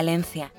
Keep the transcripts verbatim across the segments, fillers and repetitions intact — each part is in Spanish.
Valencia.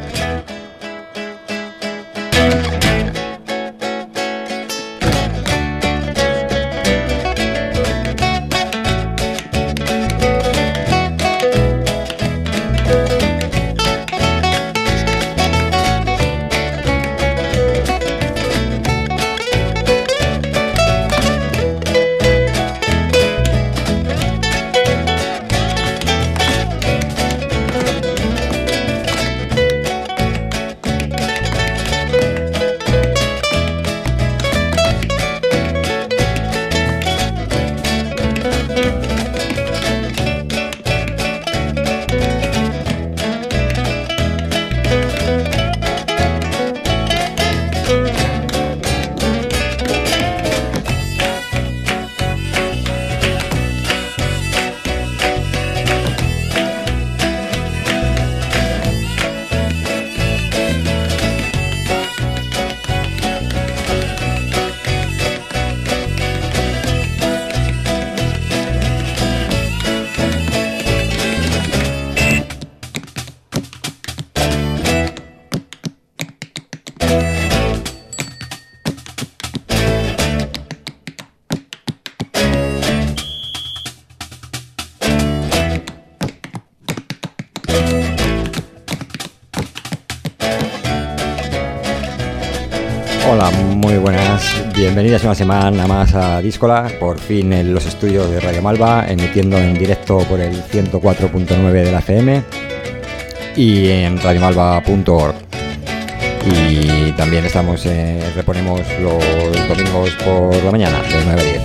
Hola, muy buenas, bienvenidas una semana más a Díscola, por fin en los estudios de Radio Malva, emitiendo en directo por el ciento cuatro punto nueve de la F M y en radio malva punto org. Y también estamos, eh, reponemos los domingos por la mañana, de nueve a diez.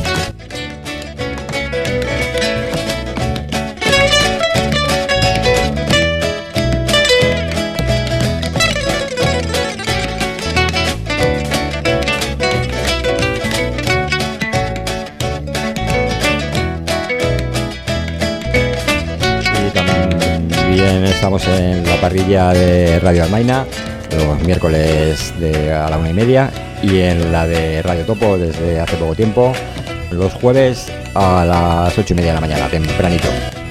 Estamos en la parrilla de Radio Almaina los miércoles de a la una y media y en la de Radio Topo desde hace poco tiempo los jueves a las ocho y media de la mañana, tempranito.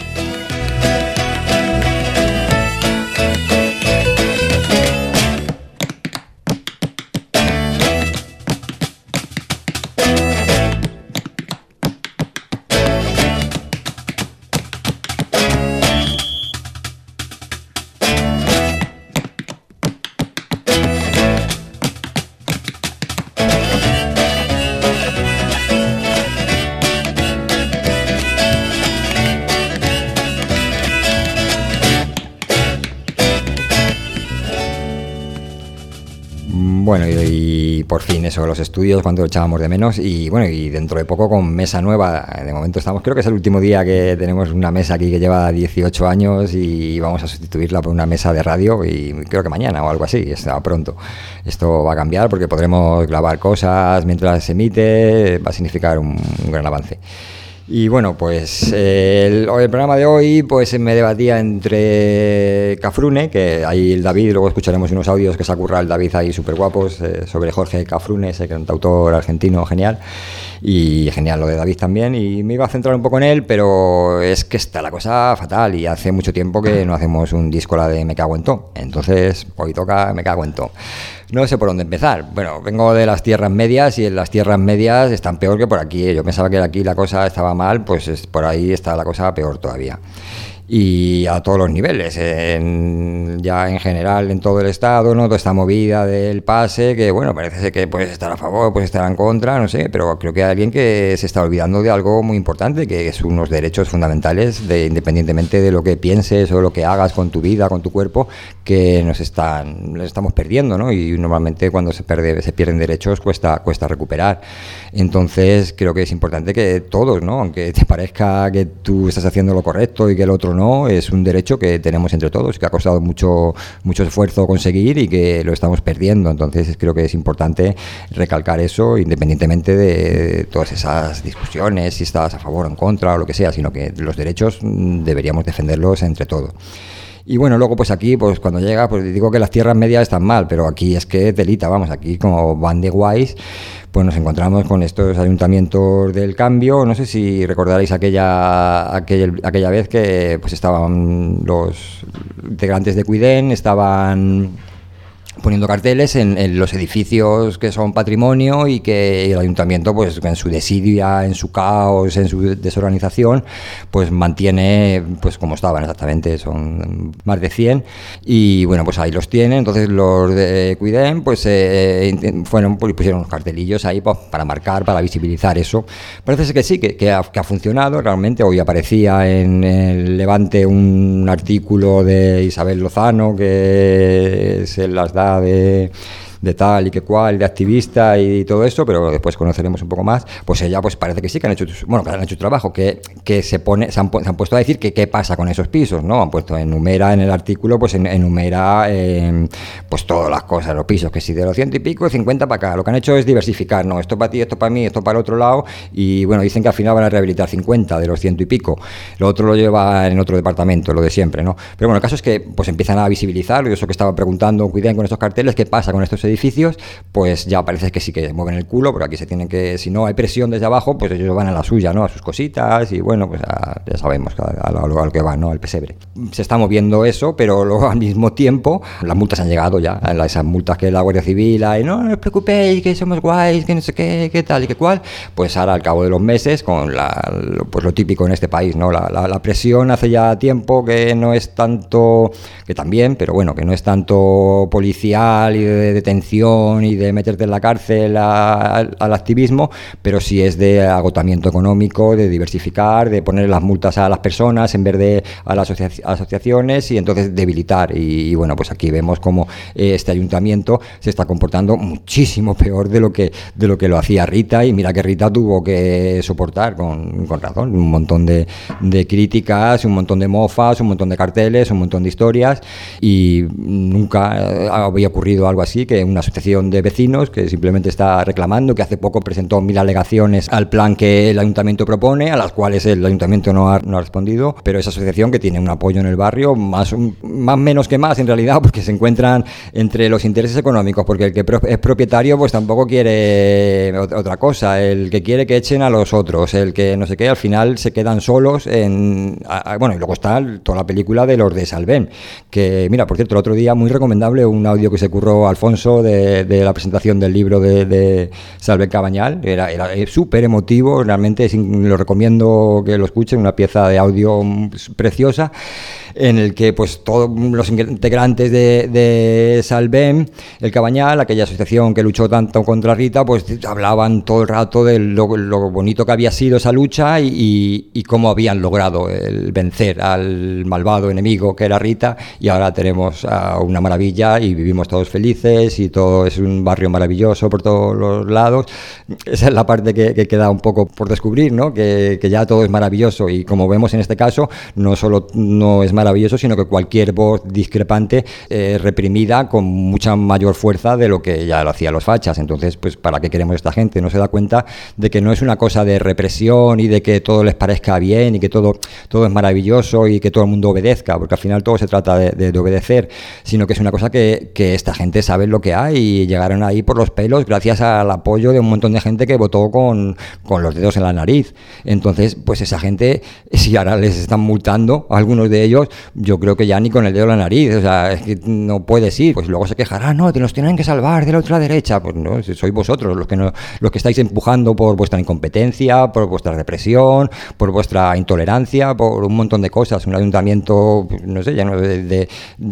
Bueno, y, y por fin eso, los estudios, cuando lo echábamos de menos, y bueno, y dentro de poco con mesa nueva. De momento estamos, creo que es el último día que tenemos una mesa aquí que lleva dieciocho años y vamos a sustituirla por una mesa de radio, y creo que mañana o algo así, está pronto. Esto va a cambiar porque podremos grabar cosas mientras se emite, va a significar un, un gran avance. Y bueno, pues eh, el, el programa de hoy pues me debatía entre Cafrune, que ahí el David, luego escucharemos unos audios que se ha currado el David ahí súper guapos eh, sobre Jorge Cafrune, ese cantautor argentino genial, y genial lo de David también, y me iba a centrar un poco en él, pero es que está la cosa fatal y hace mucho tiempo que no hacemos un Díscola de Me Cago en To, entonces hoy toca Me Cago en To. No sé por dónde empezar. Bueno, vengo de las tierras medias y en las tierras medias están peor que por aquí. Yo pensaba que aquí la cosa estaba mal, pues es, por ahí está la cosa peor todavía. Y a todos los niveles, en, ya en general en todo el estado, ¿no? Toda esta movida del pase, que bueno, parece ser que puedes estar a favor, puedes estar en contra, no sé, pero creo que hay alguien que se está olvidando de algo muy importante, que es unos derechos fundamentales, de, independientemente de lo que pienses o lo que hagas con tu vida, con tu cuerpo, que nos están, nos estamos perdiendo, ¿no? Y normalmente cuando se, pierde, se pierden derechos cuesta, cuesta recuperar. Entonces creo que es importante que todos, ¿no? Aunque te parezca que tú estás haciendo lo correcto y que el otro no, es un derecho que tenemos entre todos, que ha costado mucho, mucho esfuerzo conseguir y que lo estamos perdiendo. Entonces creo que es importante recalcar eso, independientemente de todas esas discusiones, si estás a favor o en contra o lo que sea, sino que los derechos deberíamos defenderlos entre todos. Y bueno, luego pues aquí, pues cuando llega, pues digo que las tierras medias están mal, pero aquí es que telita, vamos, aquí como van de guays, pues nos encontramos con estos ayuntamientos del cambio. No sé si recordaréis aquella, aquel, aquella vez que pues estaban los integrantes de Cuidén, estaban poniendo carteles en, en los edificios que son patrimonio y que el ayuntamiento, pues en su desidia, en su caos, en su desorganización, pues mantiene pues como estaban exactamente, son más de cien, y bueno, pues ahí los tienen. Entonces los de Cuidén pues eh, fueron, pues, pusieron unos cartelillos ahí pues, para marcar, para visibilizar eso. Parece ser que sí, que, que, ha, que ha funcionado realmente. Hoy aparecía en el Levante un artículo de Isabel Lozano que se las da de, de tal y que cual, de activista y todo eso, pero después conoceremos un poco más. Pues ella pues parece que sí, que han hecho, bueno, que han hecho trabajo, que, que se pone, se han, se han puesto a decir que qué pasa con esos pisos, ¿no? Han puesto, enumera en el artículo, pues en, enumera eh, pues todas las cosas, los pisos, que si de los ciento y pico, de cincuenta para acá. Lo que han hecho es diversificar, ¿no? Esto para ti, esto para mí, esto para el otro lado, y bueno, dicen que al final van a rehabilitar cincuenta de los ciento y pico. Lo otro lo lleva en otro departamento, lo de siempre, ¿no? Pero bueno, el caso es que pues empiezan a visibilizar, y eso que estaba preguntando, cuiden con estos carteles, qué pasa con estos edificios, pues ya parece que sí que mueven el culo, pero aquí se tienen que, si no hay presión desde abajo, pues ellos van a la suya, ¿no? A sus cositas, y bueno, pues a, ya sabemos a, a, lo, a lo que van, ¿no? Al pesebre. Se está moviendo eso, pero luego al mismo tiempo las multas han llegado ya, esas multas que la Guardia Civil, y no, no os preocupéis, que somos guays, que no sé qué, qué tal y qué cual, pues ahora al cabo de los meses, con la, pues lo típico en este país, ¿no? La, la, la presión hace ya tiempo que no es tanto, que también, pero bueno, que no es tanto policial y de detención y de meterte en la cárcel a, a, al activismo, pero sí es de agotamiento económico, de diversificar, de poner las multas a las personas en vez de a las asocia- asociaciones, y entonces debilitar. Y, y bueno, pues aquí vemos cómo eh, este ayuntamiento se está comportando muchísimo peor de lo que de lo que lo hacía Rita, y mira que Rita tuvo que soportar con, con razón un montón de, de críticas, un montón de mofas, un montón de carteles, un montón de historias, y nunca había ocurrido algo así, que una asociación de vecinos que simplemente está reclamando, que hace poco presentó mil alegaciones al plan que el ayuntamiento propone, a las cuales el ayuntamiento no ha, no ha respondido, pero esa asociación que tiene un apoyo en el barrio, más, más menos que más en realidad, porque se encuentran entre los intereses económicos, porque el que es propietario pues tampoco quiere otra cosa, el que quiere que echen a los otros, el que no sé qué, al final se quedan solos en... A, bueno, y luego está toda la película de los de Salvén, que mira, por cierto, el otro día muy recomendable un audio que se curró Alfonso de, de la presentación del libro de, de Salvén Cabañal, era, era súper emotivo, realmente es, lo recomiendo que lo escuchen, una pieza de audio preciosa, en el que pues todos los integrantes de, de Salvén, el Cabañal, aquella asociación que luchó tanto contra Rita, pues hablaban todo el rato de lo, lo bonito que había sido esa lucha y, y, y cómo habían logrado el vencer al malvado enemigo que era Rita, y ahora tenemos uh, una maravilla y vivimos todos felices y todo es un barrio maravilloso por todos los lados. Esa es la parte que, que queda un poco por descubrir, ¿no? Que, que ya todo es maravilloso, y como vemos en este caso, no solo no es maravilloso, sino que cualquier voz discrepante eh, reprimida con mucha mayor fuerza de lo que ya lo hacían los fachas. Entonces, pues ¿para qué queremos esta gente? No se da cuenta de que no es una cosa de represión y de que todo les parezca bien y que todo, todo es maravilloso y que todo el mundo obedezca, porque al final todo se trata de, de, de obedecer, sino que es una cosa que, que esta gente sabe lo que hay y llegaron ahí por los pelos gracias al apoyo de un montón de gente que votó con, con los dedos en la nariz. Entonces, pues esa gente, si ahora les están multando a algunos de ellos, yo creo que ya ni con el dedo en la nariz, o sea, es que no puedes ir, pues luego se quejarán, no, te los tienen que salvar de la otra derecha, pues no, sois vosotros los que no, los que estáis empujando por vuestra incompetencia, por vuestra represión, por vuestra intolerancia, por un montón de cosas. Un ayuntamiento, no sé, ya no de, de,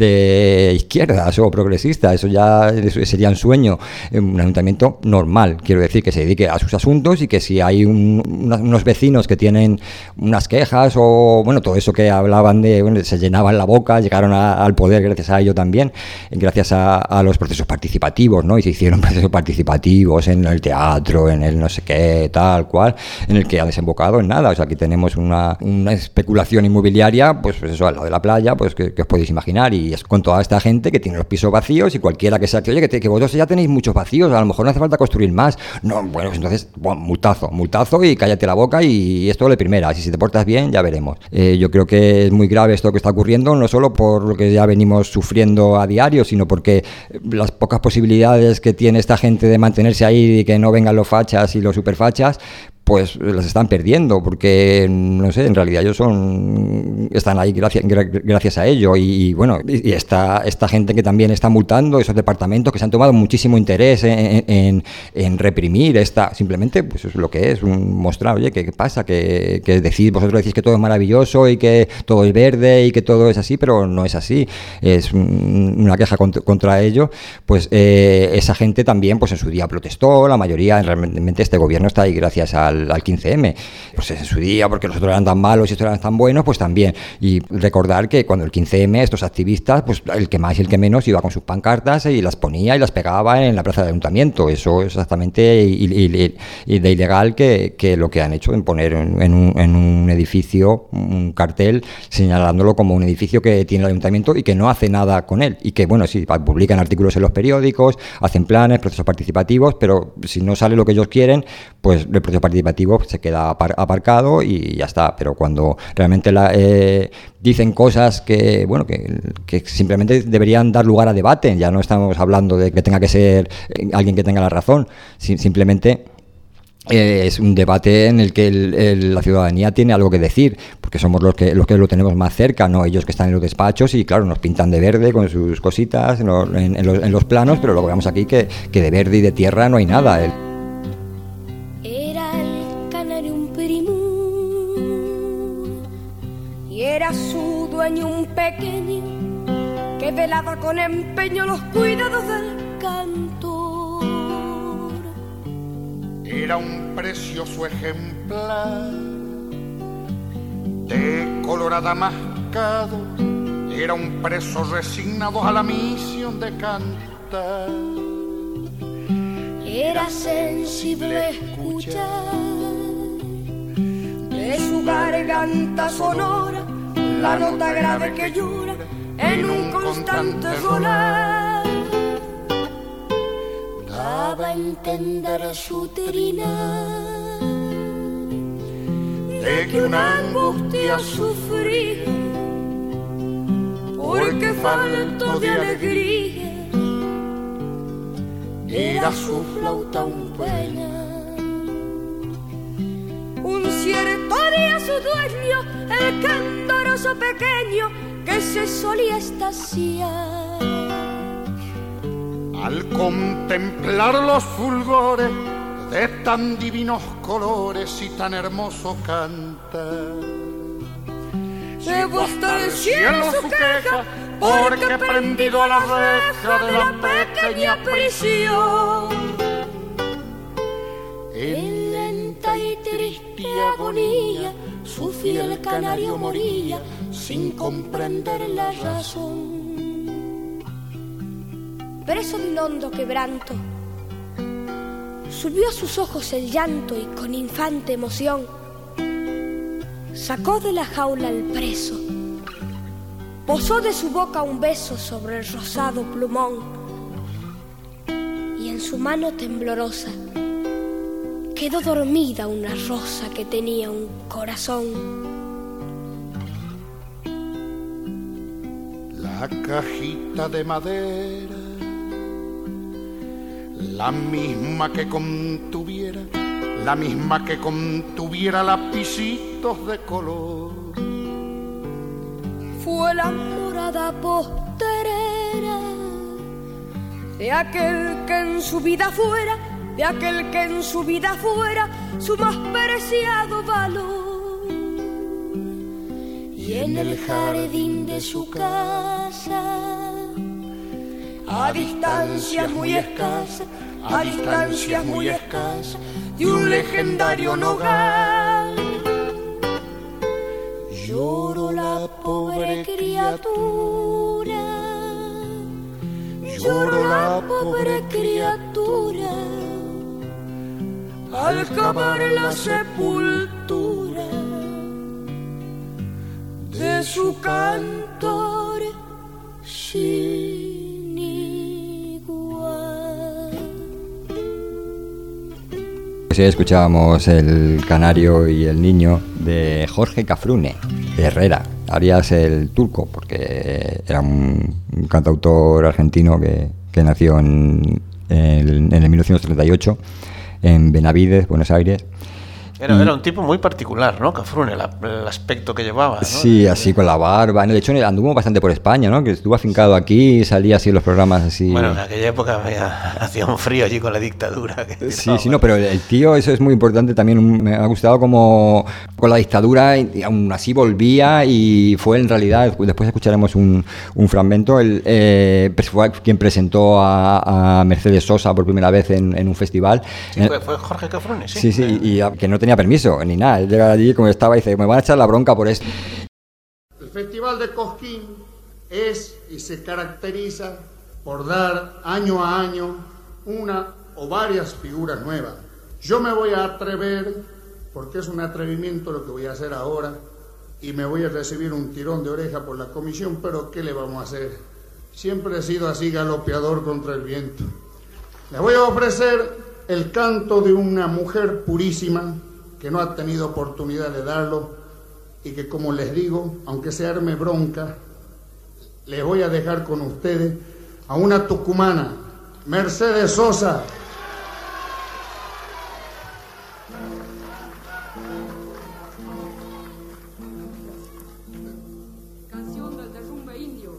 de izquierdas o progresistas, eso ya sería un sueño. Un ayuntamiento normal, quiero decir, que se dedique a sus asuntos y que si hay un, unos vecinos que tienen unas quejas o, bueno, todo eso que hablaban de, bueno, se llenaban la boca, llegaron a, al poder gracias a ello también, gracias a, a los procesos participativos, ¿no? Y se hicieron procesos participativos en el teatro, en el no sé qué, tal cual, en el que ha desembocado en nada. O sea, aquí tenemos una, una especulación inmobiliaria, pues, pues eso, al lado de la playa, pues que, que os podéis imaginar, y es con toda esta gente que tiene los pisos vacíos, y cualquiera que sea que, oye, que, te, que vosotros ya tenéis muchos vacíos, a lo mejor no hace falta construir más. No, bueno, pues entonces, bueno, multazo, multazo y cállate la boca y esto de primera, si te portas bien, ya veremos. Eh, yo creo que es muy grave esto que está ocurriendo, no solo por lo que ya venimos sufriendo a diario, sino porque las pocas posibilidades que tiene esta gente de mantenerse ahí y que no vengan los fachas y los superfachas, pues las están perdiendo, porque, no sé, en realidad ellos son están ahí gracias, gracias a ello. Y, y bueno, y esta, esta gente que también está multando, esos departamentos que se han tomado muchísimo interés en, en, en reprimir esta, simplemente, pues es lo que es, un mostrar, oye, ¿qué, qué pasa? Que, que decís, vosotros decís que todo es maravilloso y que todo es verde y que todo es así, pero no es así. Es una queja contra, contra ello. Pues eh, esa gente también, pues en su día protestó, la mayoría, realmente este gobierno está ahí gracias a Al, al quince eme, pues en su día, porque los otros eran tan malos y estos eran tan buenos, pues también. Y recordar que cuando el quince eme, estos activistas, pues el que más y el que menos iba con sus pancartas y las ponía y las pegaba en la plaza del ayuntamiento. Eso es exactamente y, y, y de ilegal que, que lo que han hecho en poner en, en, un, en un edificio un cartel señalándolo como un edificio que tiene el ayuntamiento y que no hace nada con él. Y que, bueno, sí, publican artículos en los periódicos, hacen planes, procesos participativos, pero si no sale lo que ellos quieren, pues el proceso participativo se queda aparcado y ya está. Pero cuando realmente la, eh, dicen cosas que, bueno, que, que simplemente deberían dar lugar a debate, ya no estamos hablando de que tenga que ser alguien que tenga la razón, simplemente eh, es un debate en el que el, el, la ciudadanía tiene algo que decir, porque somos los que, los que lo tenemos más cerca, no ellos que están en los despachos y claro, nos pintan de verde con sus cositas en, lo, en, en, los, en los planos, pero luego vemos aquí que, que de verde y de tierra no hay nada. El, Era su dueño un pequeño que velaba con empeño los cuidados del cantor. Era un precioso ejemplar de colorada mascado. Era un preso resignado a la misión de cantar. Era sensible escuchar de su garganta sonora la nota grave que llora en un constante rolar. Daba a entender su trina de que una angustia sufría, porque falto de alegría era su flauta un pena. Un cierto día su dueño, el candoroso pequeño, que se solía estaciar. Al contemplar los fulgores de tan divinos colores y tan hermoso cantar, llevó hasta el cielo su queja, porque prendido a la reja de la pequeña prisión, en lenta y triste agonía, su fiel canario moría sin comprender la razón. Preso de un hondo quebranto, subió a sus ojos el llanto y con infante emoción sacó de la jaula al preso, posó de su boca un beso sobre el rosado plumón y en su mano temblorosa quedó dormida una rosa que tenía un corazón. La cajita de madera, la misma que contuviera, la misma que contuviera lapicitos de color, fue la morada postrera de aquel que en su vida fuera, de aquel que en su vida fuera su más preciado valor. Y en el jardín de su casa, a distancias muy escasas, a distancias muy escasas de un legendario nogal, lloró la pobre criatura, lloró la pobre criatura al cavar la sepultura de su cantor sin igual. Pues ya escuchábamos El Canario y el Niño de Jorge Cafrune, de Herrera. Arias el Turco, porque era un, un cantautor argentino que, que nació en, en, en el mil novecientos treinta y ocho en Benavides, Buenos Aires. Era, era un tipo muy particular, ¿no? Cafrune, el, el aspecto que llevaba, ¿no? Sí, así con la barba. De hecho, anduvo bastante por España, ¿no? Que estuvo afincado aquí y salía así en los programas así. Bueno, en aquella época había, hacía un frío allí con la dictadura. Que sí, sí, no, pero el tío, eso es muy importante también. Me ha gustado como con la dictadura, y aún así volvía y fue en realidad, después escucharemos un, un fragmento, el, eh, fue quien presentó a, a Mercedes Sosa por primera vez en, en un festival. Sí, fue, fue Jorge Cafrune, sí. Sí, sí, y, y que no tenía permiso ni nada. Él llega allí como estaba y dice, me van a echar la bronca por esto. El Festival de Cosquín es y se caracteriza por dar año a año una o varias figuras nuevas. Yo me voy a atrever, porque es un atrevimiento lo que voy a hacer ahora, y me voy a recibir un tirón de oreja por la comisión, pero ¿qué le vamos a hacer? Siempre he sido así galopeador contra el viento. Les voy a ofrecer el canto de una mujer purísima que no ha tenido oportunidad de darlo y que, como les digo, aunque se arme bronca, les voy a dejar con ustedes a una tucumana, Mercedes Sosa. Canción del derrumbe indio.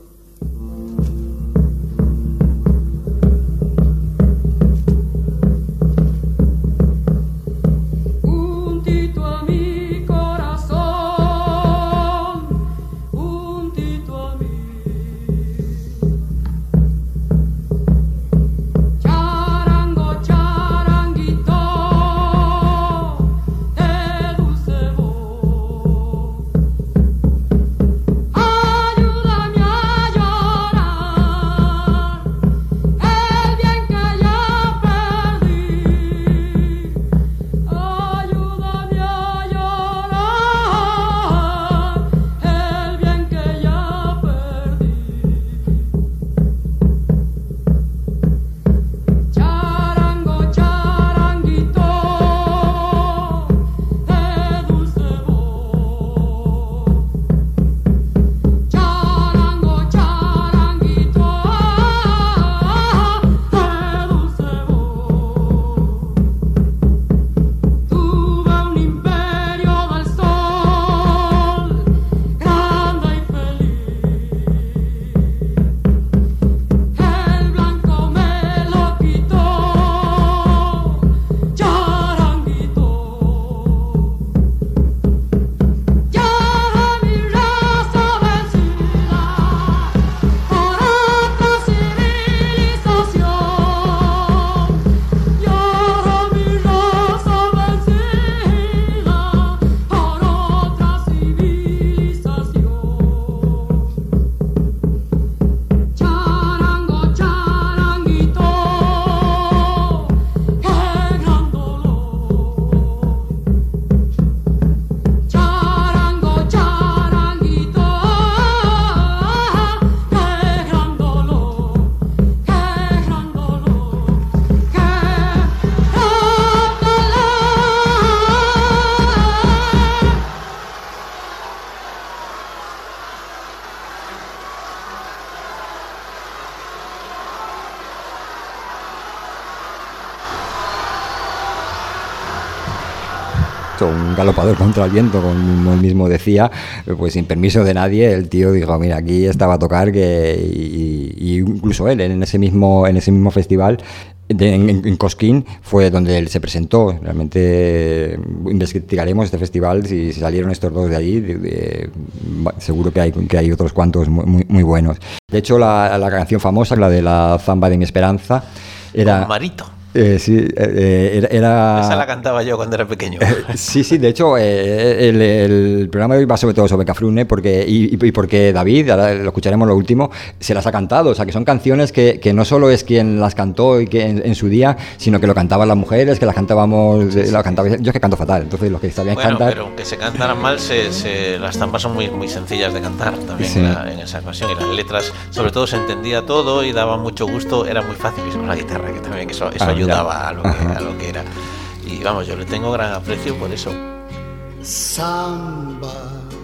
un galopador contra el viento, como él mismo decía, pues sin permiso de nadie, el tío dijo, mira, aquí estaba a tocar, que y, y incluso él en ese mismo en ese mismo festival de, en, en Cosquín fue donde él se presentó. Realmente investigaremos este festival, si salieron estos dos de allí, de, de, seguro que hay que hay otros cuantos muy, muy buenos. De hecho, la, la canción famosa, la de la Zamba de mi Esperanza, era Con Marito. Eh, sí, eh, era, era... Esa la cantaba yo cuando era pequeño. Eh, sí, sí, de hecho, eh, el, el programa de hoy va sobre todo sobre Cafrune, porque, y, y porque David, ahora lo escucharemos lo último, se las ha cantado. O sea, que son canciones que, que no solo es quien las cantó y que en, en su día, sino que lo cantaban las mujeres, que las cantábamos, sí, la cantaba, yo es que canto fatal, entonces los que sabían bueno, cantar... pero que se cantaran mal, se, se, las zampas son muy, muy sencillas de cantar también, sí, en, la, en esa ocasión, y las letras, sobre todo, se entendía todo y daba mucho gusto, era muy fácil, y con la guitarra, que también eso, eso ah, ayudaba a lo, que, a lo que era. Y vamos, yo le tengo gran aprecio por eso. Samba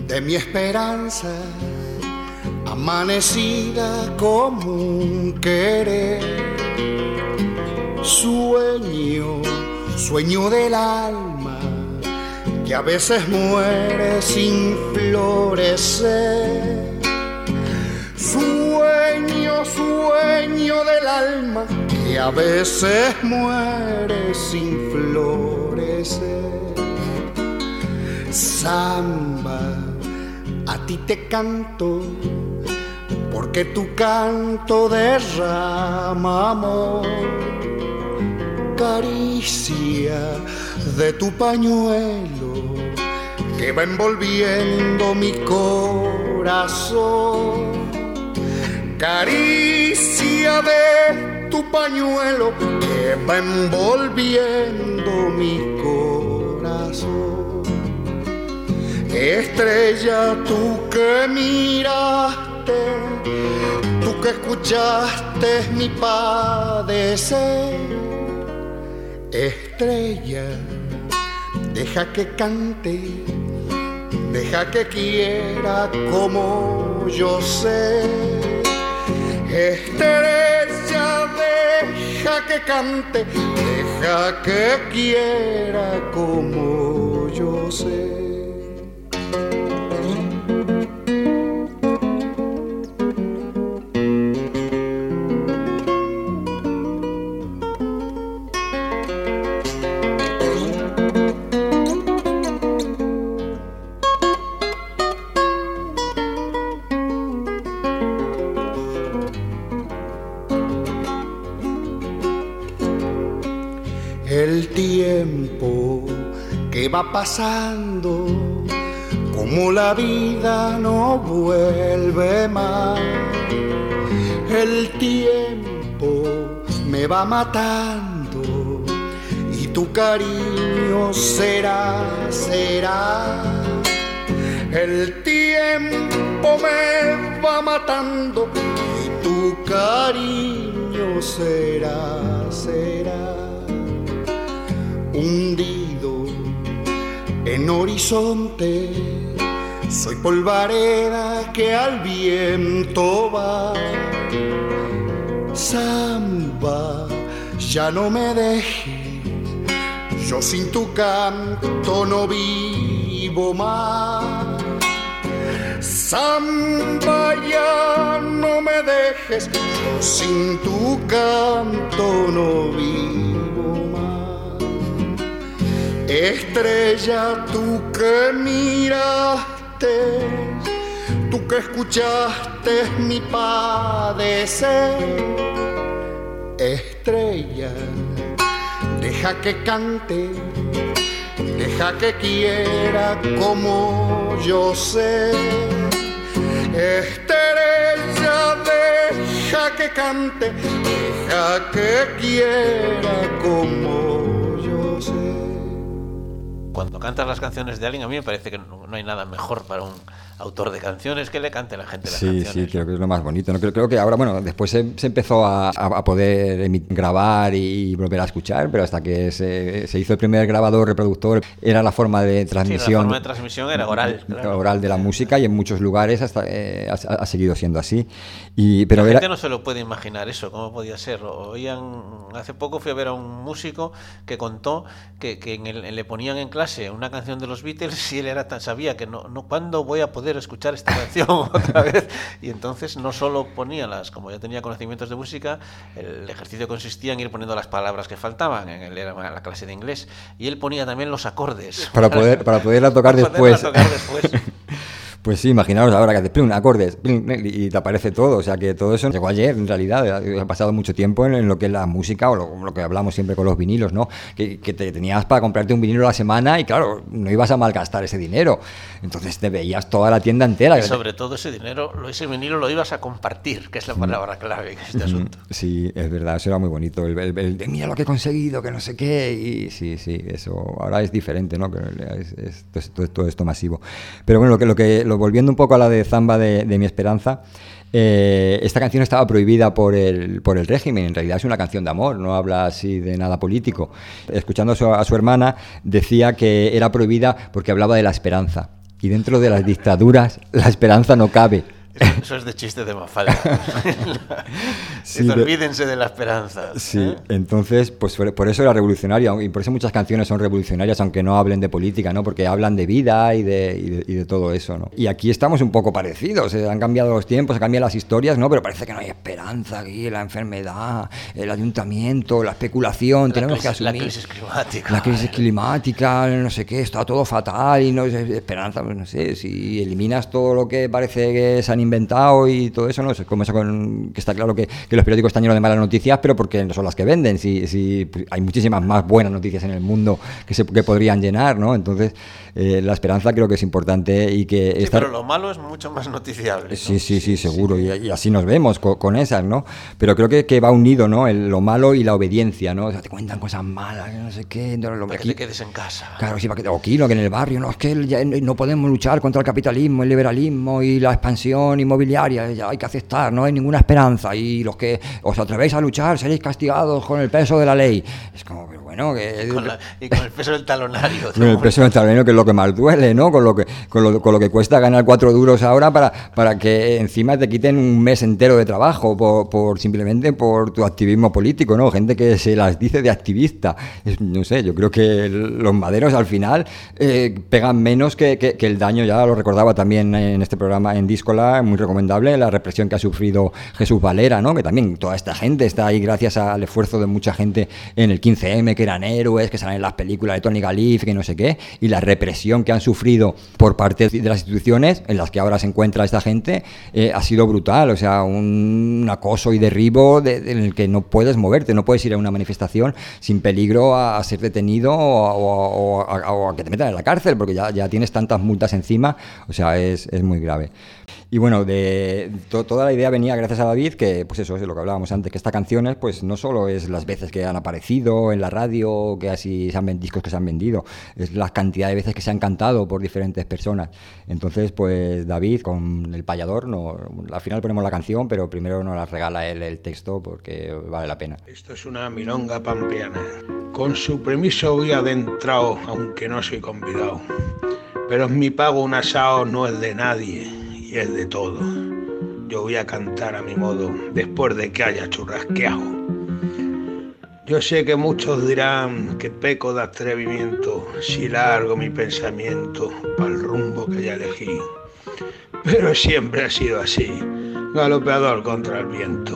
de mi esperanza, amanecida como un querer. Sueño, sueño del alma, que a veces muere sin florecer. Sueño, sueño del alma, que a veces muere sin florecer. Samba, a ti te canto, porque tu canto derrama amor. Caricia de tu pañuelo, que va envolviendo mi corazón. Caricia de tu pañuelo, que va envolviendo mi corazón. Estrella, tú que miraste, tú que escuchaste mi padecer. Estrella, deja que cante, deja que quiera como yo sé. Estrella, deja que cante, deja que quiera como yo sé. El tiempo que va pasando, como la vida no vuelve más. El tiempo me va matando y tu cariño será, será. El tiempo me va matando y tu cariño será, será. Hundido en horizonte, soy polvareda que al viento va. Samba, ya no me dejes, yo sin tu canto no vivo más. Samba, ya no me dejes, yo sin tu canto no vivo más. Estrella, tú que miraste, tú que escuchaste mi padecer. Estrella, deja que cante, deja que quiera como yo sé. Estrella, deja que cante, deja que quiera como yo sé. Cuando cantas las canciones de alguien, a mí me parece que no, no hay nada mejor para un autor de canciones que le cante a la gente las sí, canciones. Sí, sí, creo que es lo más bonito, ¿no? Creo, creo que ahora, bueno, después se, se empezó a, a poder grabar y volver a escuchar, pero hasta que se, se hizo el primer grabador, reproductor, era la forma de transmisión. Sí, la forma de transmisión era oral. Claro. Oral de la música, y en muchos lugares hasta eh, ha, ha seguido siendo así. Y, pero la era... gente no se lo puede imaginar eso, cómo podía ser. Oían, hace poco fui a ver a un músico que contó que, que en el, le ponían en clase una canción de los Beatles y él era tan, sabía que no, no cuándo voy a poder escuchar esta canción otra vez, y entonces no solo ponía las, como ya tenía conocimientos de música, el ejercicio consistía en ir poniendo las palabras que faltaban, en él era la clase de inglés, y él ponía también los acordes para poder para poderla tocar para después. Poderla tocar después. Pues sí, imaginaos ahora que haces plum, acordes, plum, y te aparece todo. O sea que todo eso llegó ayer, en realidad. Ha pasado mucho tiempo en, en lo que es la música, o lo, lo que hablamos siempre con los vinilos, ¿no? Que, que te tenías para comprarte un vinilo a la semana y, claro, no ibas a malgastar ese dinero. Entonces te veías toda la tienda entera. Y sobre todo ese dinero, ese vinilo lo ibas a compartir, que es la palabra clave en este asunto. Sí, es verdad, eso era muy bonito. El, el, el de mira lo que he conseguido, que no sé qué. Y sí, sí, eso ahora es diferente, ¿no? Que es, es, es todo, todo esto masivo. Pero bueno, lo que, lo que lo, volviendo un poco a la de Zamba de, de Mi Esperanza, eh, esta canción estaba prohibida por el, por el régimen. En realidad es una canción de amor, no habla así de nada político. Escuchando a su, a su hermana, decía que era prohibida porque hablaba de la esperanza. Y dentro de las dictaduras, la esperanza no cabe. Eso es de chiste de Mafalda. Sí, Dice, de... olvídense de la esperanza. Sí, ¿eh? Entonces, pues por eso era revolucionaria, y por eso muchas canciones son revolucionarias, aunque no hablen de política, ¿no? Porque hablan de vida y de, y de, y de todo eso, ¿no? Y aquí estamos un poco parecidos, ¿eh? Han cambiado los tiempos, han cambiado las historias, ¿no? Pero parece que no hay esperanza aquí, la enfermedad, el ayuntamiento, la especulación, La tenemos crisis, que asumir... La crisis climática. La crisis climática, no sé qué, está todo fatal y no es esperanza, pues no sé, si eliminas todo lo que parece que se han inventado y todo eso, no sé, como eso con, que está claro que, que los periódicos están llenos de malas noticias, pero porque no son las que venden, si, si pues, hay muchísimas más buenas noticias en el mundo que se que podrían llenar, ¿no? Entonces, eh, la esperanza creo que es importante y que... Sí, estar... pero lo malo es mucho más noticiable, ¿no? Sí, sí, sí, seguro, sí. Y, y así nos vemos con, con esas, ¿no? Pero creo que, que va unido, ¿no? El, lo malo y la obediencia, ¿no? O sea, te cuentan cosas malas, no sé qué... No, lo, para aquí, que te quedes en casa. Claro, sí, para que, o aquí, lo que en el barrio, no, es que ya no podemos luchar contra el capitalismo, el liberalismo y la expansión inmobiliaria, ya hay que aceptar, no hay ninguna esperanza, y los que os atrevéis a luchar seréis castigados con el peso de la ley. Es como, pero bueno, que... Y con, la, y con el peso del talonario. Con el peso del talonario, que es lo que más duele, ¿no? Con lo que, con lo, con lo que cuesta ganar cuatro duros ahora para, para que encima te quiten un mes entero de trabajo por, por simplemente por tu activismo político, ¿no? Gente que se las dice de activista. Es, no sé, yo creo que los maderos al final eh, pegan menos que, que, que el daño, ya lo recordaba también en este programa en Díscola, muy recomendable, la represión que ha sufrido Jesús Valera, ¿no? Que también toda esta gente está ahí gracias al esfuerzo de mucha gente en el quince eme, que eran héroes, que salen en las películas de Tony Galif, que no sé qué, y la represión que han sufrido por parte de las instituciones en las que ahora se encuentra esta gente eh, ha sido brutal, o sea, un, un acoso y derribo de, de, en el que no puedes moverte, no puedes ir a una manifestación sin peligro a, a ser detenido o, o, o, a, o a que te metan en la cárcel, porque ya, ya tienes tantas multas encima, o sea, es, es muy grave. Y bueno, de to, toda la idea venía gracias a David, que pues eso es lo que hablábamos antes, que estas canciones pues no solo es las veces que han aparecido en la radio, que así se han vendido, discos que se han vendido, es la cantidad de veces que se han cantado por diferentes personas. Entonces pues David con El Payador, no, al final ponemos la canción, pero primero nos la regala él el texto porque vale la pena. Esto es una milonga pampeana. Con su permiso voy adentrado, aunque no soy convidado. Pero en mi pago un asao no es de nadie. Y es de todo. Yo voy a cantar a mi modo, después de que haya churrasqueado. Yo sé que muchos dirán que peco de atrevimiento si largo mi pensamiento para el rumbo que ya elegí. Pero siempre ha sido así, galopeador contra el viento.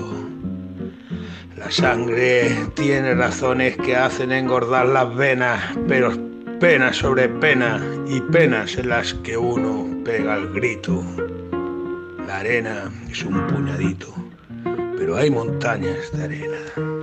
La sangre tiene razones que hacen engordar las venas, pero pena sobre pena y penas en las que uno pega el grito. La arena es un puñadito, pero hay montañas de arena.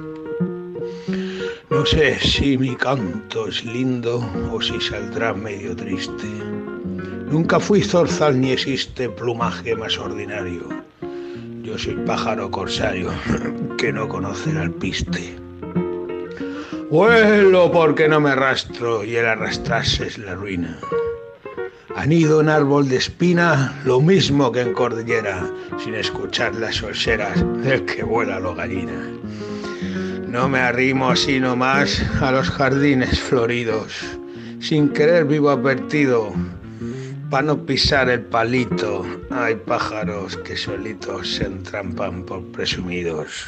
No sé si mi canto es lindo o si saldrá medio triste. Nunca fui zorzal ni existe plumaje más ordinario. Yo soy pájaro corsario que no conoce el alpiste. Vuelo porque no me arrastro y el arrastrarse es la ruina. Anido en árbol de espina, lo mismo que en cordillera, sin escuchar las solseras del que vuela lo gallina. No me arrimo así nomás a los jardines floridos, sin querer vivo advertido, pa' no pisar el palito. Hay pájaros que solitos se entrampan por presumidos.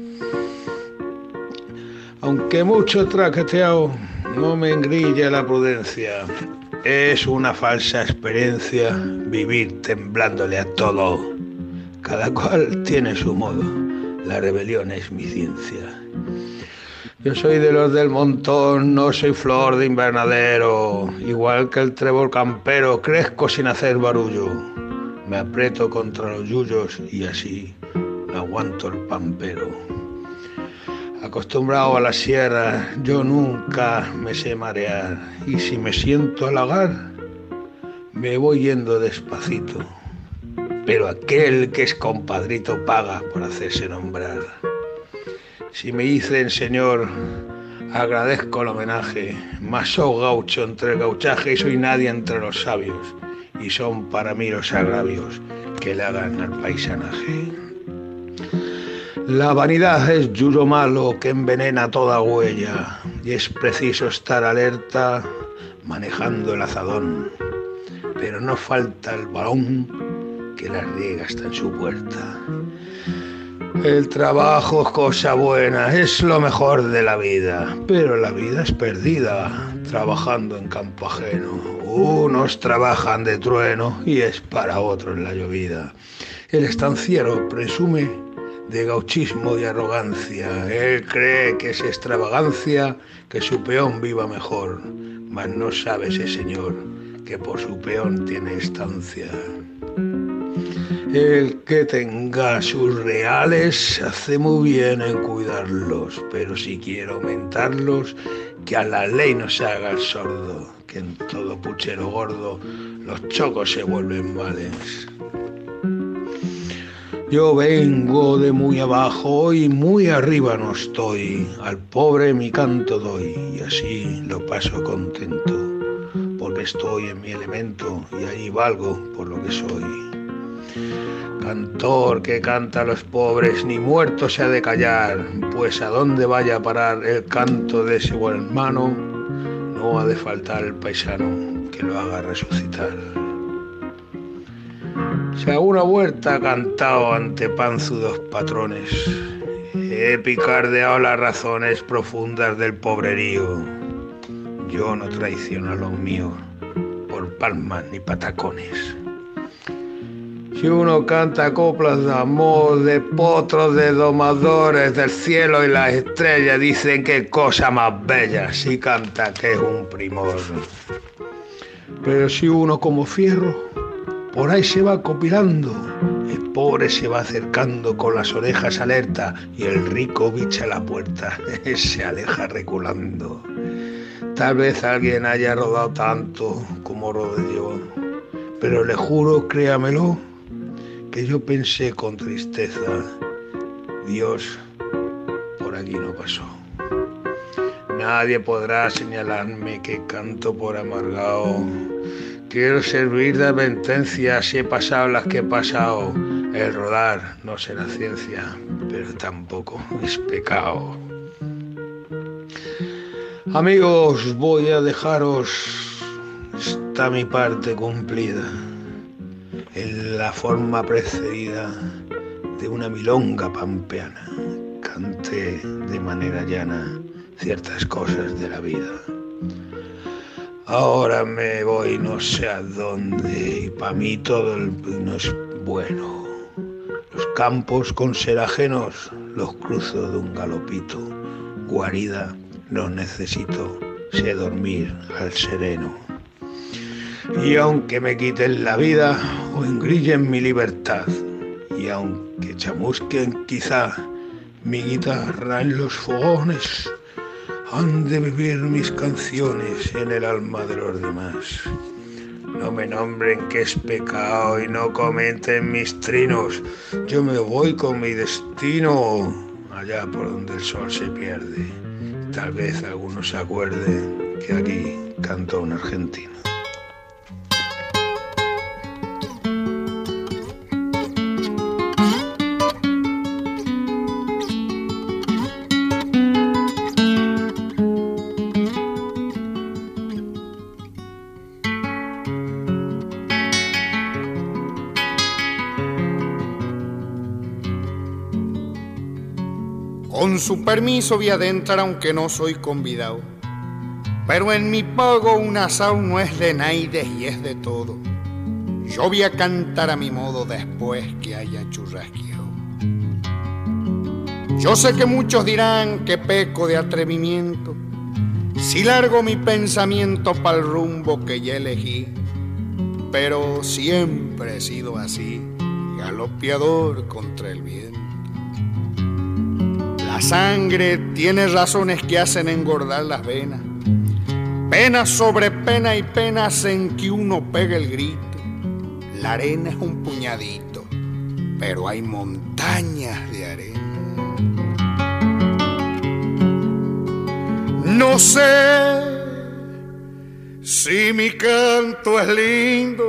Aunque mucho traqueteado, no me engrille la prudencia. Es una falsa experiencia vivir temblándole a todo. Cada cual tiene su modo, la rebelión es mi ciencia. Yo soy de los del montón, no soy flor de invernadero. Igual que el trébol campero, crezco sin hacer barullo. Me aprieto contra los yuyos y así aguanto el pampero. Acostumbrado a la sierra, yo nunca me sé marear. Y si me siento halagar, me voy yendo despacito. Pero aquel que es compadrito paga por hacerse nombrar. Si me dicen señor, agradezco el homenaje. Mas soy gaucho entre el gauchaje y soy nadie entre los sabios. Y son para mí los agravios que le hagan al paisanaje. La vanidad es yuyo malo que envenena toda huella y es preciso estar alerta manejando el azadón. pero no falta el balón que la riega hasta en su puerta. El trabajo es cosa buena, es lo mejor de la vida, pero la vida es perdida trabajando en campo ajeno. Unos trabajan de trueno y es para otros la llovida. El estanciero presume de gauchismo y arrogancia. Él cree que es extravagancia que su peón viva mejor, mas no sabe ese señor que por su peón tiene estancia. El que tenga sus reales hace muy bien en cuidarlos, pero si quiere aumentarlos, que a la ley no se haga el sordo, que en todo puchero gordo los chocos se vuelven males. Yo vengo de muy abajo y muy arriba no estoy, al pobre mi canto doy y así lo paso contento, porque estoy en mi elemento y allí valgo por lo que soy. Cantor que canta a los pobres, ni muerto se ha de callar, pues a dónde vaya a parar el canto de ese buen hermano, no ha de faltar el paisano que lo haga resucitar. Si a una huerta ha cantado ante panzudos patrones, he picardeado las razones profundas del pobrerío. Yo no traiciono a los míos por palmas ni patacones. Si uno canta coplas de amor, de potros, de domadores, del cielo y las estrellas, dicen que cosa más bella, si canta que es un primor. Pero si uno como fierro, por ahí se va copilando, el pobre se va acercando con las orejas alertas y el rico bicha la puerta, se aleja reculando. Tal vez alguien haya rodado tanto como rodé yo, pero le juro, créamelo, que yo pensé con tristeza, Dios por aquí no pasó. Nadie podrá señalarme que canto por amargado. Quiero servir de advertencia si he pasado las que he pasado. El rodar no será ciencia, pero tampoco es pecado. Amigos, voy a dejaros, está mi parte cumplida, en la forma precedida de una milonga pampeana. Canté de manera llana ciertas cosas de la vida. Ahora me voy no sé a dónde y pa' mí todo el no es bueno. Los campos con ser ajenos los cruzo de un galopito. Guarida no necesito, sé dormir al sereno. Y aunque me quiten la vida o engrillen mi libertad, y aunque chamusquen quizá mi guitarra en los fogones, han de vivir mis canciones en el alma de los demás. No me nombren que es pecado y no comenten mis trinos. Yo me voy con mi destino allá por donde el sol se pierde. Tal vez alguno se acuerde que aquí cantó un argentino. Con su permiso voy a adentrar aunque no soy convidado, pero en mi pago un asao no es de naides y es de todo. Yo voy a cantar a mi modo después que haya churrasqueado. Yo sé que muchos dirán que peco de atrevimiento si largo mi pensamiento pa'l rumbo que ya elegí, pero siempre he sido así, galopeador contra el viento. La sangre tiene razones que hacen engordar las venas, pena sobre pena y penas en que uno pega el grito. La arena es un puñadito, pero hay montañas de arena. No sé si mi canto es lindo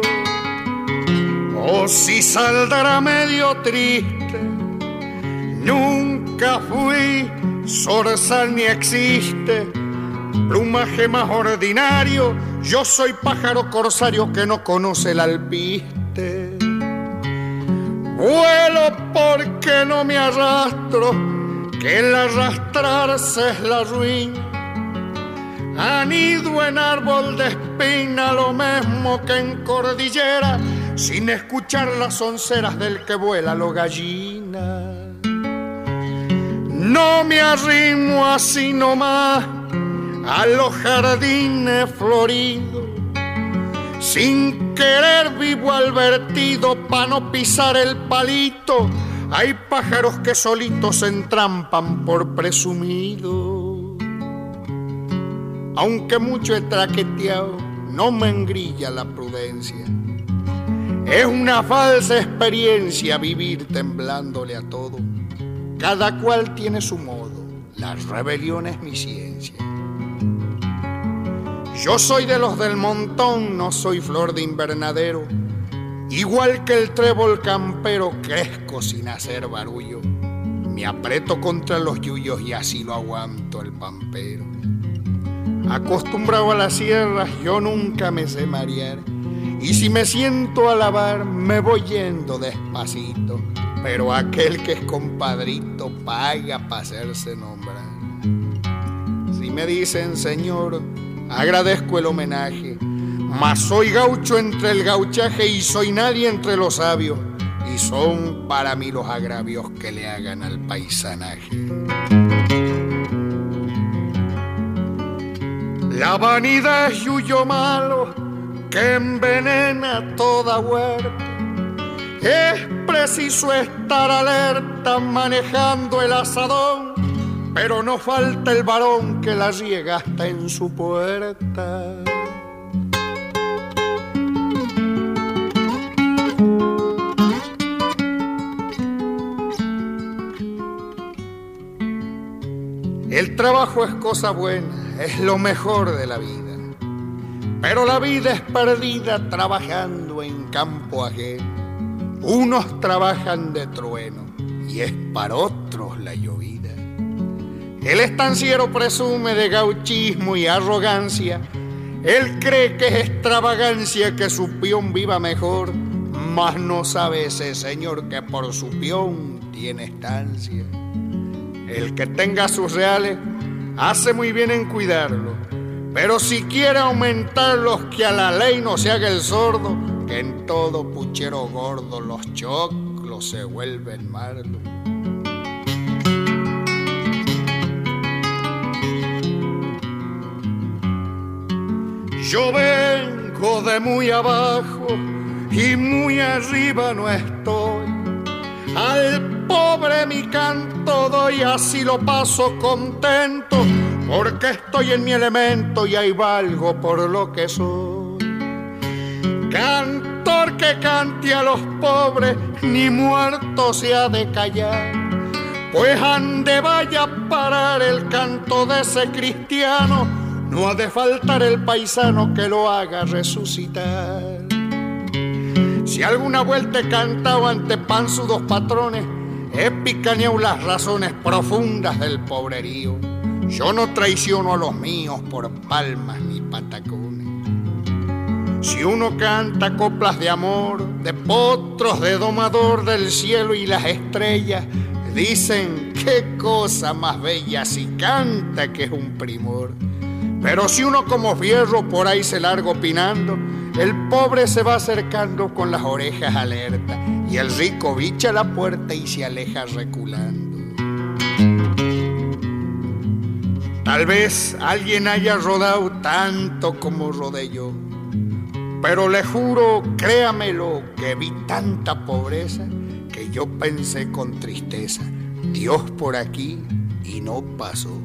o si saldrá medio triste. Nunca fui zorzal ni existe plumaje más ordinario, yo soy pájaro corsario que no conoce el alpiste. Vuelo porque no me arrastro, que el arrastrarse es la ruina. Anido en árbol de espina, lo mismo que en cordillera, sin escuchar las onceras del que vuela lo gallina. No me arrimo así nomás a los jardines floridos, sin querer vivo al vertido pa' no pisar el palito. Hay pájaros que solitos se entrampan por presumido. Aunque mucho he traqueteado, no me engrilla la prudencia. Es una falsa experiencia vivir temblándole a todo. Cada cual tiene su modo, la rebelión es mi ciencia. Yo soy de los del montón, no soy flor de invernadero. Igual que el trébol campero, crezco sin hacer barullo. Me aprieto contra los yuyos y así lo aguanto el pampero. Acostumbrado a las sierras, yo nunca me sé marear. Y si me siento a lavar, me voy yendo despacito. Pero aquel que es compadrito paga para hacerse nombrar. Si me dicen señor, agradezco el homenaje, mas soy gaucho entre el gauchaje y soy nadie entre los sabios, y son para mí los agravios que le hagan al paisanaje. La vanidad es yuyo malo que envenena toda huerta. Es preciso estar alerta manejando el asadón, pero no falta el varón que la riega hasta en su puerta. El trabajo es cosa buena, es lo mejor de la vida, pero la vida es perdida trabajando en campo ajeno. Unos trabajan de trueno y es para otros la llovida. El estanciero presume de gauchismo y arrogancia. Él cree que es extravagancia que su peón viva mejor, mas no sabe ese señor que por su peón tiene estancia. El que tenga sus reales hace muy bien en cuidarlo, pero si quiere aumentarlos, que a la ley no se haga el sordo, que en todo puchero gordo los choclos se vuelven malos. Yo vengo de muy abajo y muy arriba no estoy. Al pobre mi canto doy, así lo paso contento, porque estoy en mi elemento y ahí valgo por lo que soy. Cantor que cante a los pobres, ni muerto se ha de callar, pues ande vaya a parar el canto de ese cristiano, no ha de faltar el paisano que lo haga resucitar. Si alguna vuelta he cantado ante panzudos patrones, he picaneado las razones profundas del pobrerío. Yo no traiciono a los míos por palmas ni patacones. Si uno canta coplas de amor, de potros, de domador del cielo y las estrellas, dicen qué cosa más bella si canta que es un primor. Pero si uno como fierro por ahí se larga opinando, el pobre se va acercando con las orejas alertas y el rico bicha la puerta y se aleja reculando. Tal vez alguien haya rodado tanto como rodé yo, pero le juro, créamelo, que vi tanta pobreza que yo pensé con tristeza, Dios por aquí, y no pasó.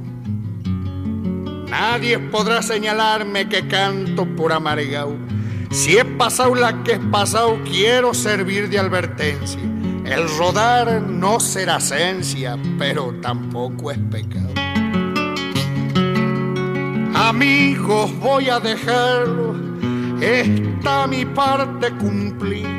Nadie podrá señalarme que canto por amargao. Si he pasado la que he pasado, quiero servir de advertencia. El rodar no será ciencia, pero tampoco es pecado. Amigos, voy a dejarlo, está mi parte cumplida,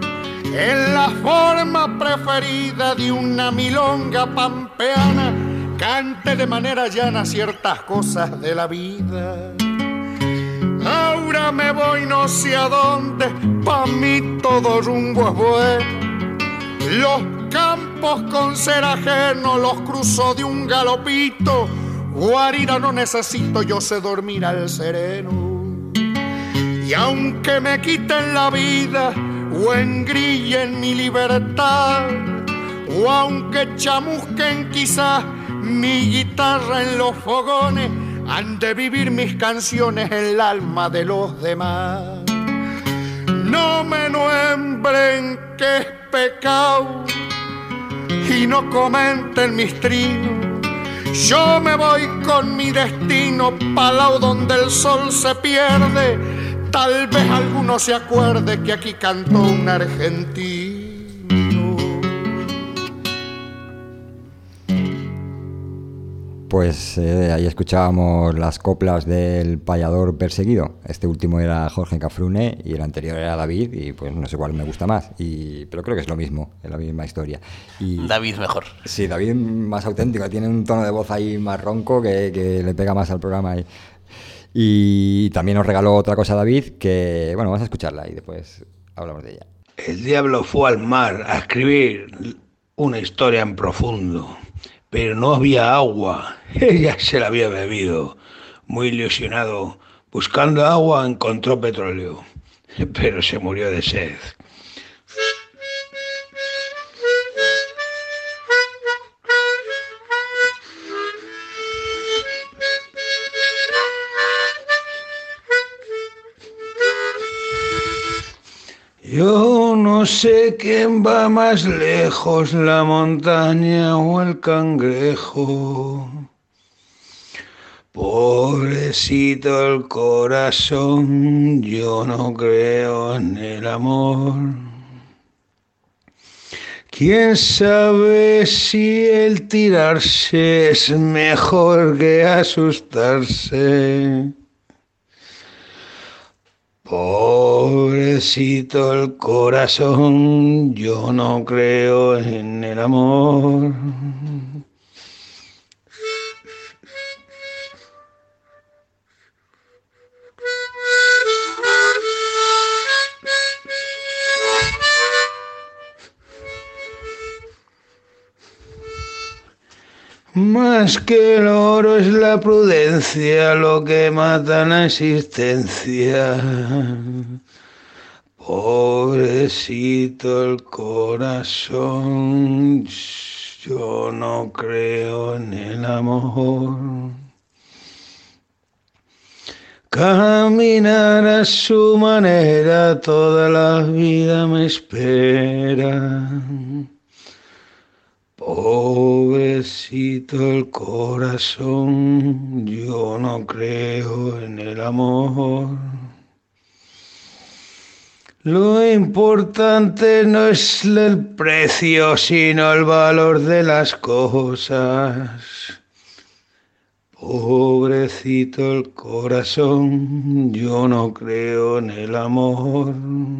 en la forma preferida de una milonga pampeana cante de manera llana ciertas cosas de la vida. Ahora me voy no sé a dónde, pa' mí todo rumbo es bueno. Los campos con ser ajeno los cruzo de un galopito. Guarida no necesito, yo sé dormir al sereno. Y aunque me quiten la vida o engrillen mi libertad, o aunque chamusquen quizás mi guitarra en los fogones, han de vivir mis canciones en el alma de los demás. No me nombren que es pecado y no comenten mis trinos. Yo me voy con mi destino pa'l lado donde el sol se pierde. Tal vez alguno se acuerde que aquí cantó un argentino. Pues eh, ahí escuchábamos las coplas del Payador Perseguido. Este último era Jorge Cafrune y el anterior era David, y pues no sé cuál me gusta más, y, pero creo que es lo mismo, es la misma historia. Y, David mejor. Sí, David más auténtico, tiene un tono de voz ahí más ronco que, que le pega más al programa. Y, y también nos regaló otra cosa David, que bueno, vamos a escucharla y después hablamos de ella. El diablo fue al mar a escribir una historia en profundo, pero no había agua. Ella se la había bebido. Muy ilusionado, buscando agua, encontró petróleo, pero se murió de sed. Yo no sé quién va más lejos, la montaña o el cangrejo. Pobrecito el corazón, yo no creo en el amor. ¿Quién sabe si el tirarse es mejor que asustarse? Pobrecito el corazón, yo no creo en el amor. Más que el oro es la prudencia lo que mata la existencia. Pobrecito el corazón, yo no creo en el amor. Caminar a su manera toda la vida me espera. Pobrecito el corazón, yo no creo en el amor. Lo importante no es el precio, sino el valor de las cosas. Pobrecito el corazón, yo no creo en el amor.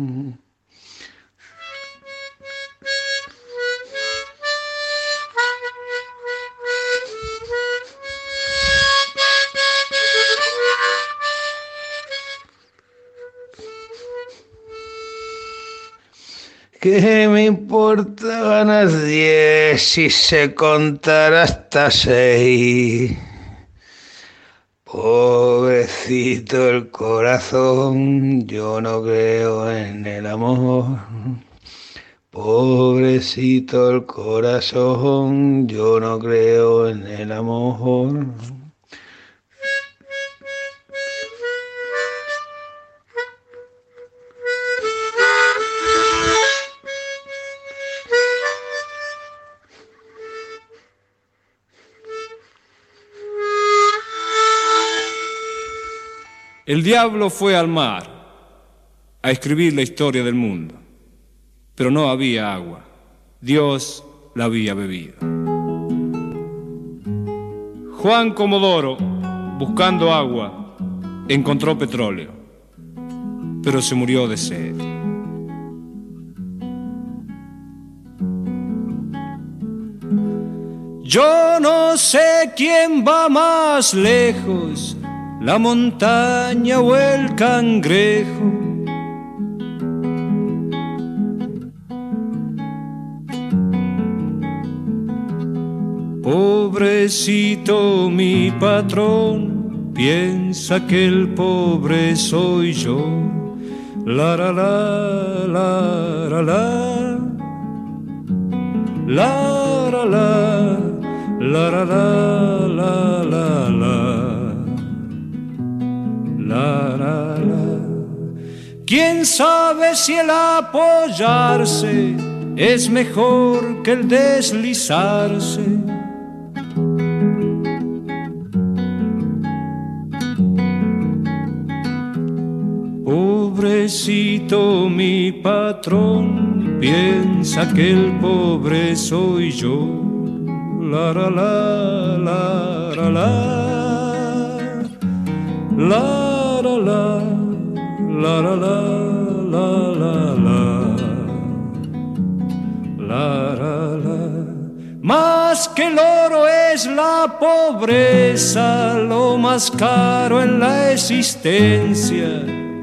¿Qué me importa ganar diez si se contara hasta seis? Pobrecito el corazón, yo no creo en el amor. Pobrecito el corazón, yo no creo en el amor. El diablo fue al mar a escribir la historia del mundo, pero no había agua. Dios la había bebido. Juan Comodoro, buscando agua, encontró petróleo, pero se murió de sed. Yo no sé quién va más lejos, la montaña o el cangrejo. Pobrecito mi patrón, piensa que el pobre soy yo. La la la la la la la la la la la la la la la la la. ¿Quién sabe si el apoyarse es mejor que el deslizarse? Pobrecito mi patrón, piensa que el pobre soy yo. La la la la la la la la la la la la la la la la. Más que el oro es la pobreza, lo más caro en la existencia.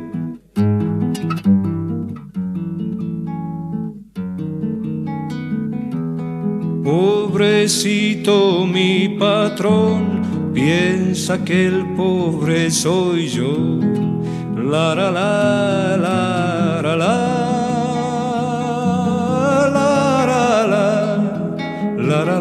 Pobrecito mi patrón, piensa que el pobre soy yo. La la la la la la la la la la la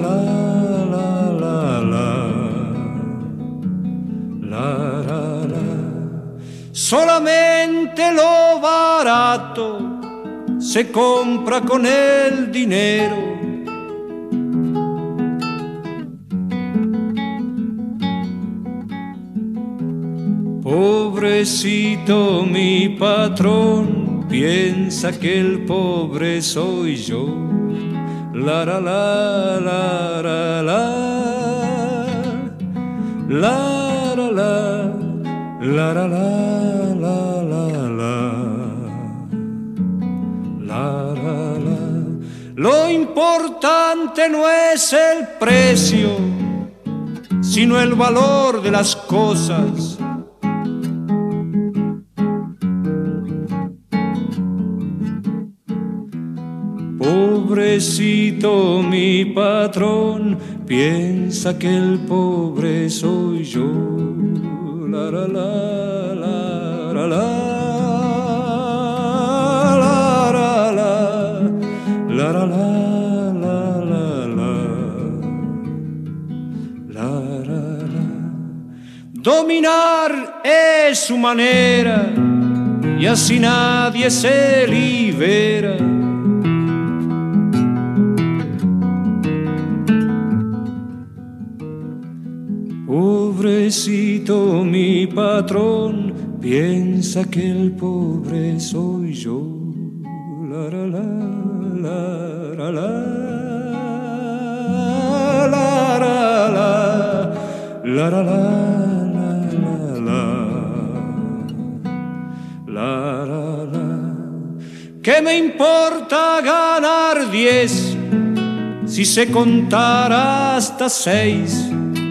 la la la. Solamente lo barato se compra con el dinero. Pobrecito mi patrón, piensa que el pobre soy yo. La la la la la la la la la la la la la la la. Lo importante no es el precio, sino el valor de las cosas. Pobrecito mi patrón, piensa que el pobre soy yo. La la la la la la la la la la la la. Dominar es su manera y así nadie se libera. Pobrecito mi patrón, piensa que el pobre soy yo. La la la la la la la la la la la la la. ¿Qué me importa ganar diez si sé contar hasta seis?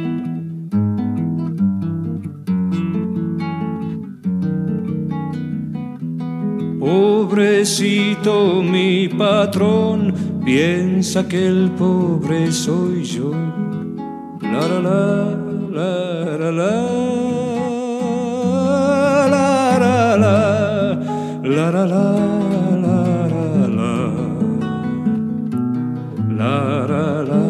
Pobrecito mi patrón, piensa que el pobre soy yo. La la la la la la la la la la la la la la la.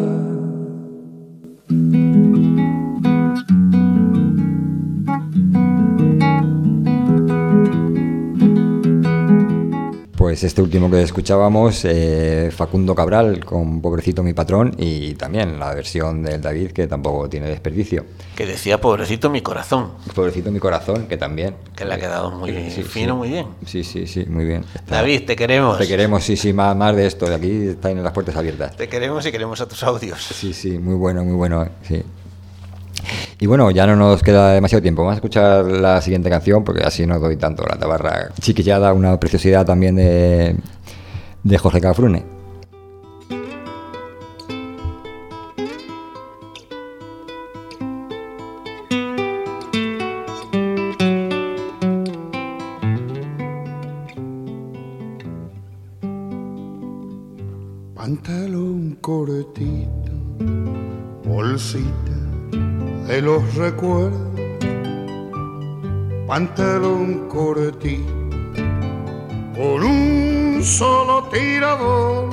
Pues este último que escuchábamos, eh, Facundo Cabral con Pobrecito mi patrón, y también la versión del David, que tampoco tiene desperdicio. Que decía Pobrecito mi corazón. Pobrecito mi corazón, que también. Que le ha quedado muy sí, fino, sí. muy bien. Sí, sí, sí, muy bien. Está... David, te queremos. Te queremos, sí, sí, más, más de esto. De aquí están las puertas abiertas. Te queremos y queremos a tus audios. Sí, sí, muy bueno, muy bueno, sí. Y bueno, ya no nos queda demasiado tiempo. Vamos a escuchar la siguiente canción porque así no doy tanto la tabarra chiquillada, una preciosidad también de, de Jorge Cafrune. cortito, bolsita de los recuerdos, pantalón cortito, con un solo tirador.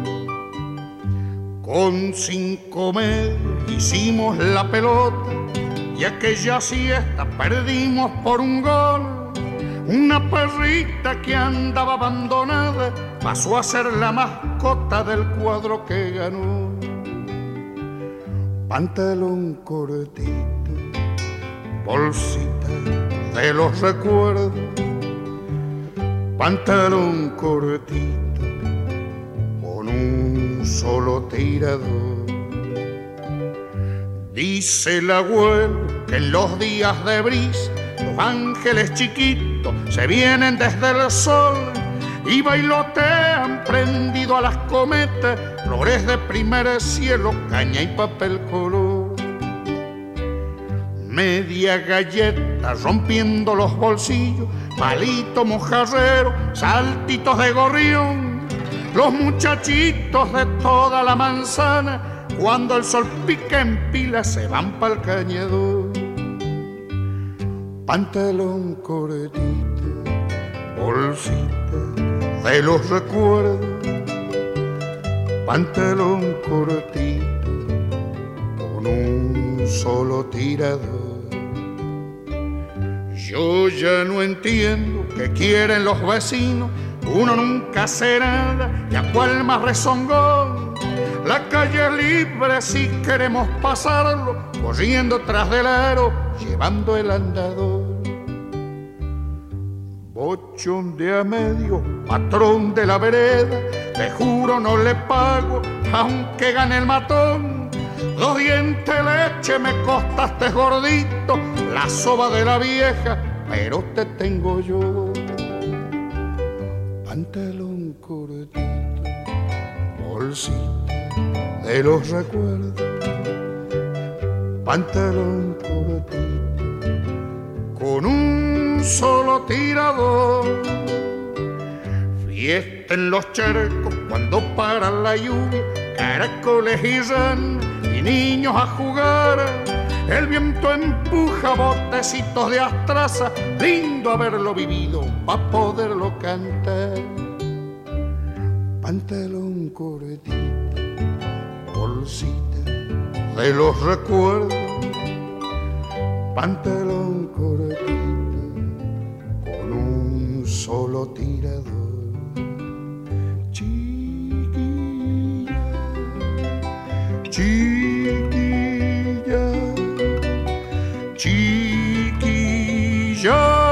Con cinco medios hicimos la pelota y aquella siesta perdimos por un gol. Una perrita que andaba abandonada pasó a ser la mascota del cuadro que ganó. Pantalón cortito, bolsita de los recuerdos, pantalón cortito, con un solo tirador. Dice el abuelo que en los días de brisa los ángeles chiquitos se vienen desde el sol y bailotean prendido a las cometas, flores de primer cielo, caña y papel color. Media galleta rompiendo los bolsillos, palito mojarrero, saltitos de gorrión. Los muchachitos de toda la manzana, cuando el sol pica en pila, se van pa'l cañador. Pantalón cortito, bolsita de los recuerdos, pantalón cortito, con un solo tirador. Yo ya no entiendo qué quieren los vecinos, uno nunca hace nada y a cuál más rezongón. La calle es libre si queremos pasarlo, corriendo tras del aro, llevando el andador. Bochón de a medio, patrón de la vereda, te juro no le pago, aunque gane el matón. Dos dientes de leche me costaste gordito, la soba de la vieja, pero te tengo yo. Pantalón cortito, bolsita de los recuerdos, pantalón cortito, con un solo tirador. Fiesta en los charcos cuando para la lluvia, caracoles y ranas y niños a jugar. El viento empuja botecitos de astraza, lindo haberlo vivido pa' poderlo cantar. Pantalón cortito, bolsita de los recuerdos, pantalón cortito, con un solo tirador. Chiquilla, chiquilla, chiquilla.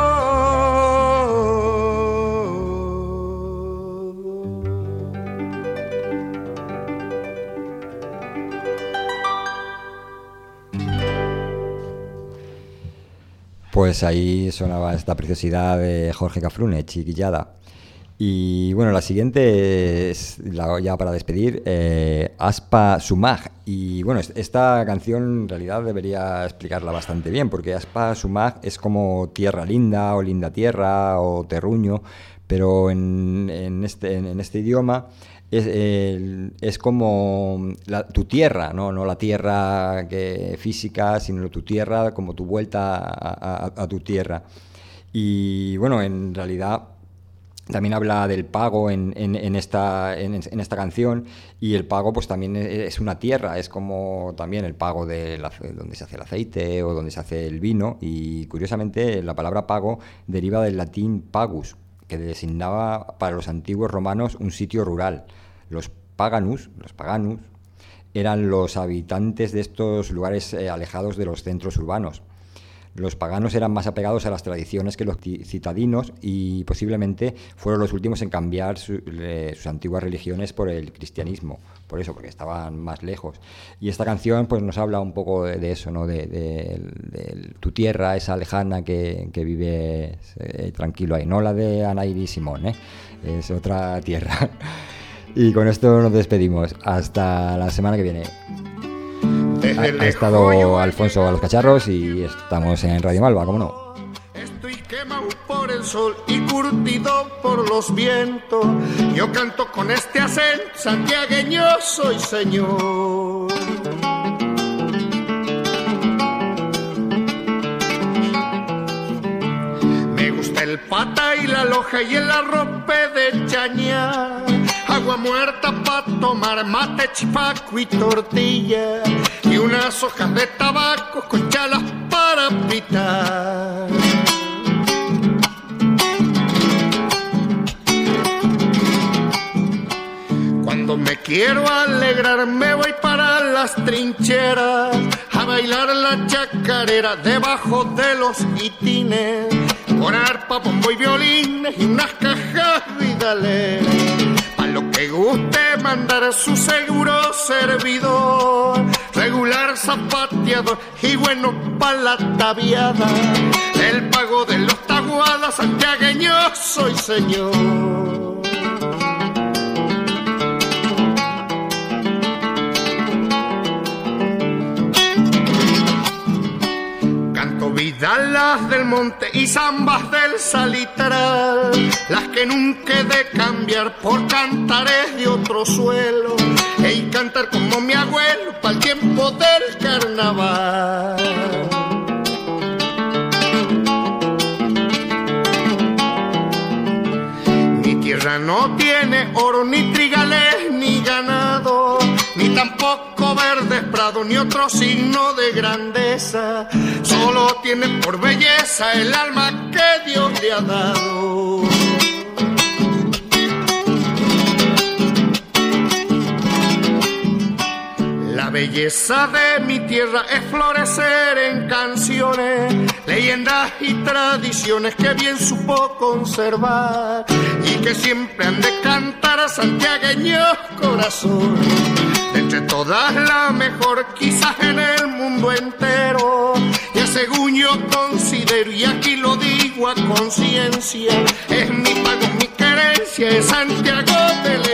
Pues ahí sonaba esta preciosidad de Jorge Cafrune, Chiquillada. Y bueno, la siguiente es, la, ya para despedir, eh, Aspa Sumag. Y bueno, esta canción en realidad debería explicarla bastante bien, porque Aspa Sumag es como tierra linda, o linda tierra, o terruño, pero en, en, este, en, en este idioma es, eh, es como la, tu tierra, ¿no? No la tierra que, física, sino tu tierra como tu vuelta a, a, a tu tierra. Y bueno, en realidad también habla del pago en, en, en, esta, en, en esta canción, y el pago pues también es una tierra, es como también el pago de la, donde se hace el aceite o donde se hace el vino, y curiosamente la palabra pago deriva del latín pagus, que designaba para los antiguos romanos un sitio rural. Los paganus, los paganus, eran los habitantes de estos lugares eh, alejados de los centros urbanos. Los paganos eran más apegados a las tradiciones que los citadinos y posiblemente fueron los últimos en cambiar su, eh, sus antiguas religiones por el cristianismo, por eso, porque estaban más lejos. Y esta canción pues nos habla un poco de, de eso, ¿no? de, de, de tu tierra, esa lejana que, que vive eh, tranquilo ahí, no la de Anairi Simón, ¿eh? Es otra tierra. Y con esto nos despedimos. Hasta la semana que viene. Ha, ha estado Alfonso a los cacharros y estamos en Radio Malva, ¿cómo no? Estoy quemado. por el sol y curtido por los vientos, yo canto con este acento santiagueño, soy señor. Me gusta el pata y la loja y el arrope de chañar, agua muerta pa' tomar, mate, chipaco y tortilla, y unas hojas de tabaco con chalas para pitar. Cuando me quiero alegrar me voy para las trincheras a bailar la chacarera debajo de los hitines, con arpa, bombo y violines y unas cajas vidaleras. Pa' lo que guste mandar su seguro servidor, regular zapateador y bueno pa' la tabiada. El pago de los taguadas santiagueños soy señor. Vidalas del monte y zambas del salitral, las que nunca he de cambiar por cantares de otro suelo, y cantar como mi abuelo pa'l tiempo del carnaval. Mi tierra no tiene oro, ni trigales, ni ganado, ni tampoco verdes prados, ni otro signo de grandeza. Solo tiene por belleza el alma que Dios le ha dado. La belleza de mi tierra es florecer en canciones, leyendas y tradiciones que bien supo conservar, y que siempre han de cantar a santiagueños corazones. Entre todas la mejor quizás en el mundo entero, ya según yo considero, y aquí lo digo a conciencia, es mi pago, mi querencia, es Santiago del